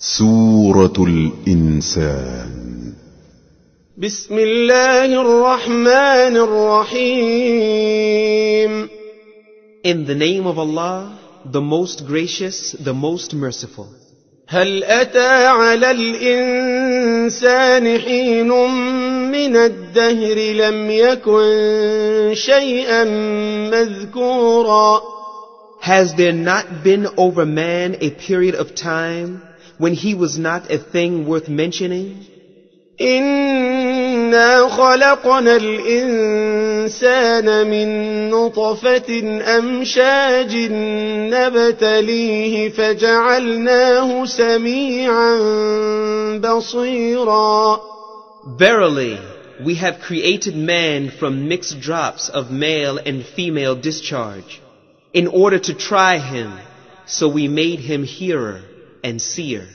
سورة الإنسان. بسم الله الرحمن الرحيم. In the name of Allah, the most gracious, the most merciful. هل أتى على الإنسان حين من الدهر لم يكن شيئا مذكورا. Has there not been over man a period of time when he was not a thing worth mentioning? إنا خلقنا الإنسان من نطفة أمشاج نبتليه فجعلناه سميعا بصيرا. Verily, we have created man from mixed drops of male and female discharge, in order to try him, so we made him hearer and seer.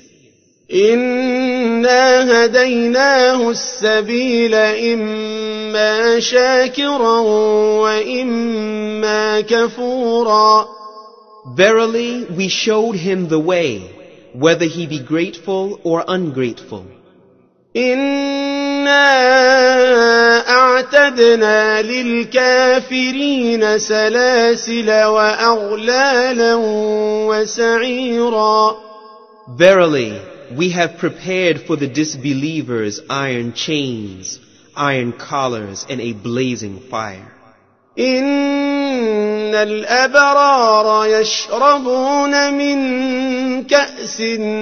إنا هديناه السبيل إما شاكرا وإما كفورا. Verily, we showed him the way, whether he be grateful or ungrateful. إنا أعتدنا للكافرين سلاسل وأغلالا وسعيرا. Verily, we have prepared for the disbelievers iron chains, iron collars, and a blazing fire. إن الأبرار يشربون من كأس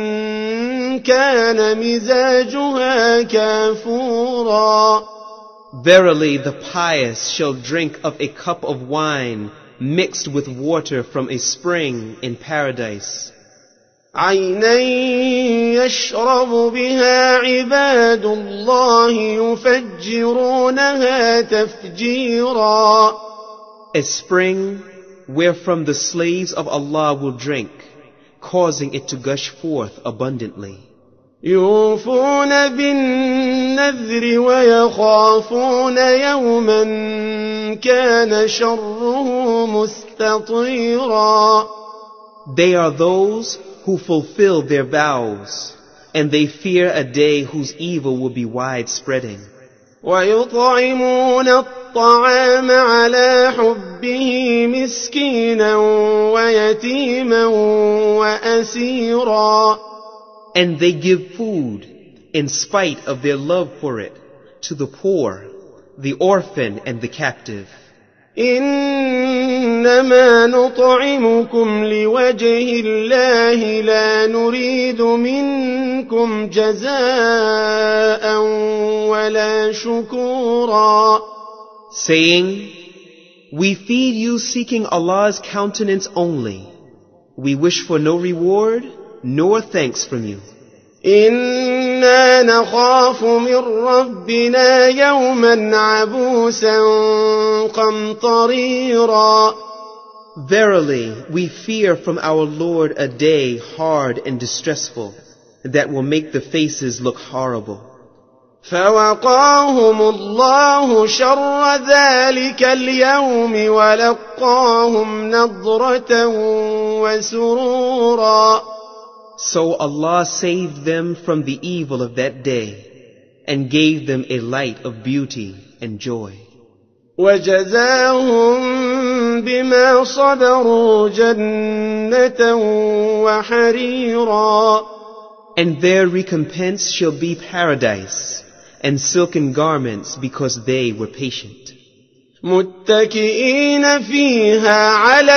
كان مزاجها كافورا. Verily, the pious shall drink of a cup of wine mixed with water from a spring in paradise. عينا يشرب بها عباد الله يفجرونها تفجيرا. A spring wherefrom the slaves of Allah will drink, causing it to gush forth abundantly. يوفون بالنذر ويخافون يوما كان شره مستطيرا. They are those who fulfill their vows, and they fear a day whose evil will be widespreading. ويطعمون الطعام على حبه مسكينا ويتيما وأسيرا. And they give food, in spite of their love for it, to the poor, the orphan, and the captive. إنما نطعمكم لوجه الله لا نريد منكم جزاء ولا شكورا. Saying, we feed you seeking Allah's countenance only. We wish for no reward, nor thanks from you. إنا نخاف من ربنا يوما عبوسا قمطريرا. Verily, we fear from our Lord a day hard and distressful, that will make the faces look horrible. فوقاهم الله شر ذلك اليوم ولقاهم نضرة وسرورا. So Allah saved them from the evil of that day, and gave them a light of beauty and joy. وجزاهم بما صبروا جنة وحريرا. And their recompense shall be paradise, and silken garments, because they were patient. متكئين فيها على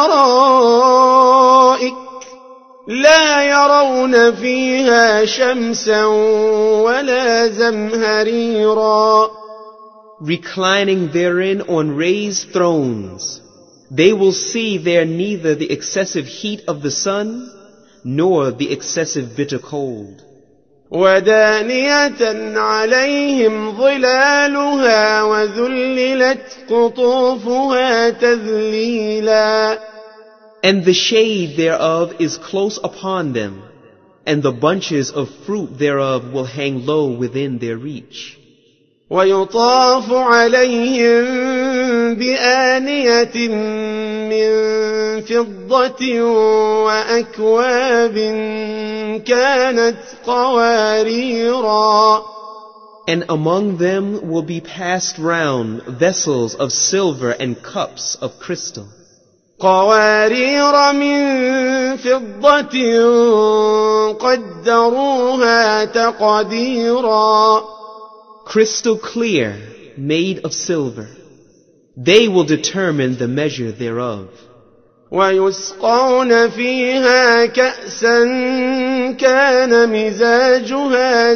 الأرائك لا يرون فيها شمسا ولا زمهريرا. Reclining therein on raised thrones, they will see there neither the excessive heat of the sun, nor the excessive bitter cold. ودانية عليهم ظلالها وذللت قطوفها تذليلا. And the shade thereof is close upon them, and the bunches of fruit thereof will hang low within their reach. ويطاف عليهم بآنية من فضة وأكواب كانت قواريرا. And among them will be passed round vessels of silver and cups of crystal. قوارير من فضة قدروها تقديرا. Crystal clear, made of silver. They will determine the measure thereof. ويسقون فيها كأسا كان مزاجها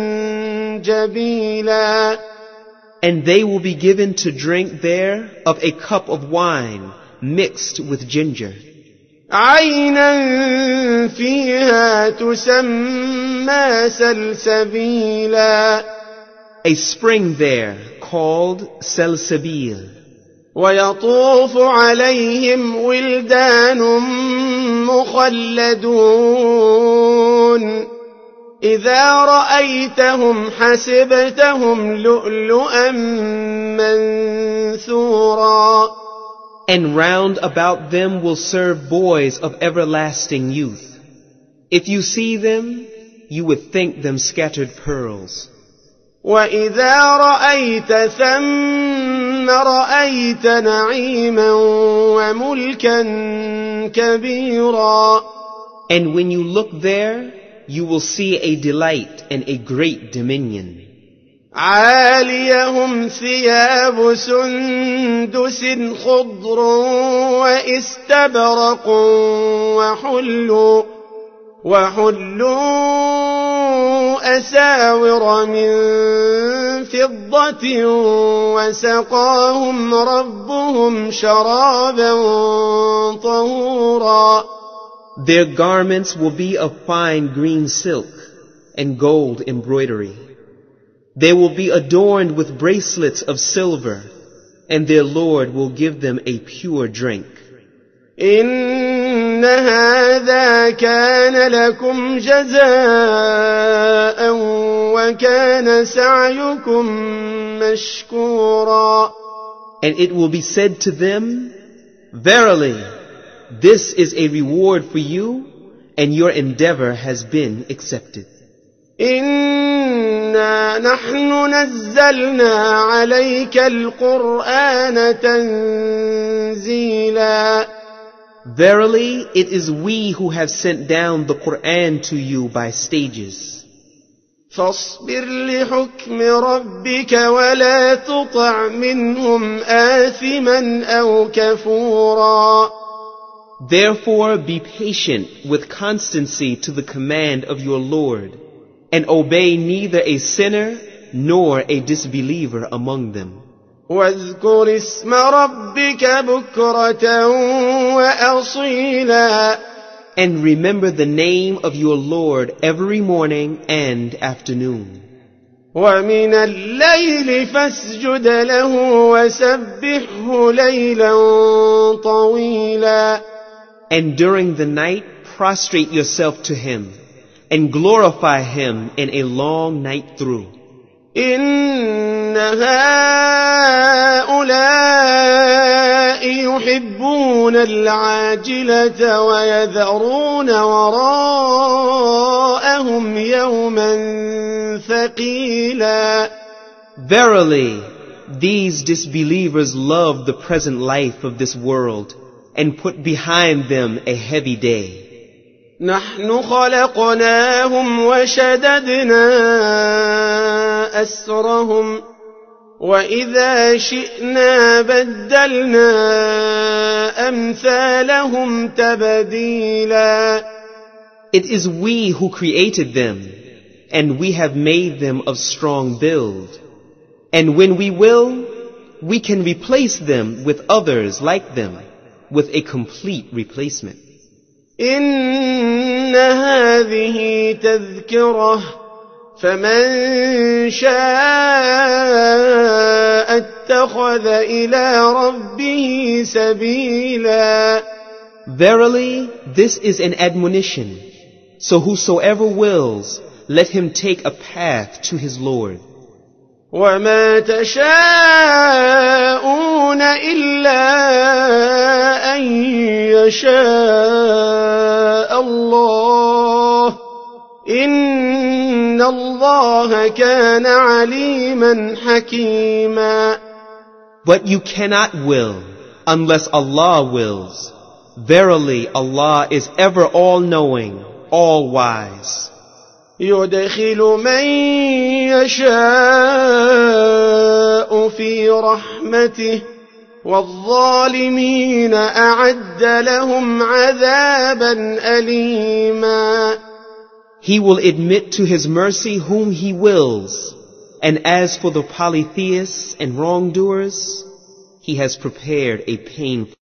زنجبيلا. And they will be given to drink there of a cup of wine mixed with ginger. عينا فيها تسمى سلسبيلا. A spring there called Salsabil. ويطوف عليهم ولدان مخلدون إذا رأيتهم حسبتهم لؤلؤا منثورا. And round about them will serve boys of everlasting youth. If you see them, you would think them scattered pearls. وإذا رأيت ثم رأيت نعيما وملكا كبيرا. And when you look there, you will see a delight and a great dominion. عاليهم ثياب سندس خضر واستبرق وحلوا أساور من فضة وسقاهم ربهم شرابا طهورا. Their garments will be of fine green silk and gold embroidery. They will be adorned with bracelets of silver, and their Lord will give them a pure drink. إن هذا كان لكم جزاء وكان سعيكم مشكورا. And it will be said to them, Verily, this is a reward for you, and your endeavor has been accepted. إنا نحن نزلنا عليك القرآن تنزيلا. Verily, it is we who have sent down the Quran to you by stages. فاصبر لحكم ربك ولا تطع منهم آثما أو كفورا. Therefore be patient with constancy to the command of your Lord, and obey neither a sinner nor a disbeliever among them. واذكر اسم ربك بكرة وأصيلا. And remember the name of your Lord every morning and afternoon. ومن الليل فاسجد له وسبحه ليلا طويلا. And during the night prostrate yourself to him and glorify him in a long night through. إن هؤلاء يحبون العاجلة ويذرون وراءهم يوما ثقيلا. Verily, these disbelievers love the present life of this world and put behind them a heavy day. نحن خلقناهم وشددنا أسرهم وإذا شئنا بدلنا أمثالهم تبديلا. It is we who created them, and we have made them of strong build. And when we will, we can replace them with others like them, with a complete replacement. إن هذه تذكرة فمن شاء اتخذ إلى ربه سبيلا. Verily, this is an admonition. So whosoever wills, let him take a path to his Lord. وما تشاءون إلا أن يشاء الله إن الله كان عليما حكيما. But you cannot will unless Allah wills. Verily, Allah is ever all-knowing, all-wise. يدخل من يشاء في رحمته والظالمين أعد لهم عذابا أليما. He will admit to His mercy whom He wills. And as for the polytheists and wrongdoers, He has prepared a painful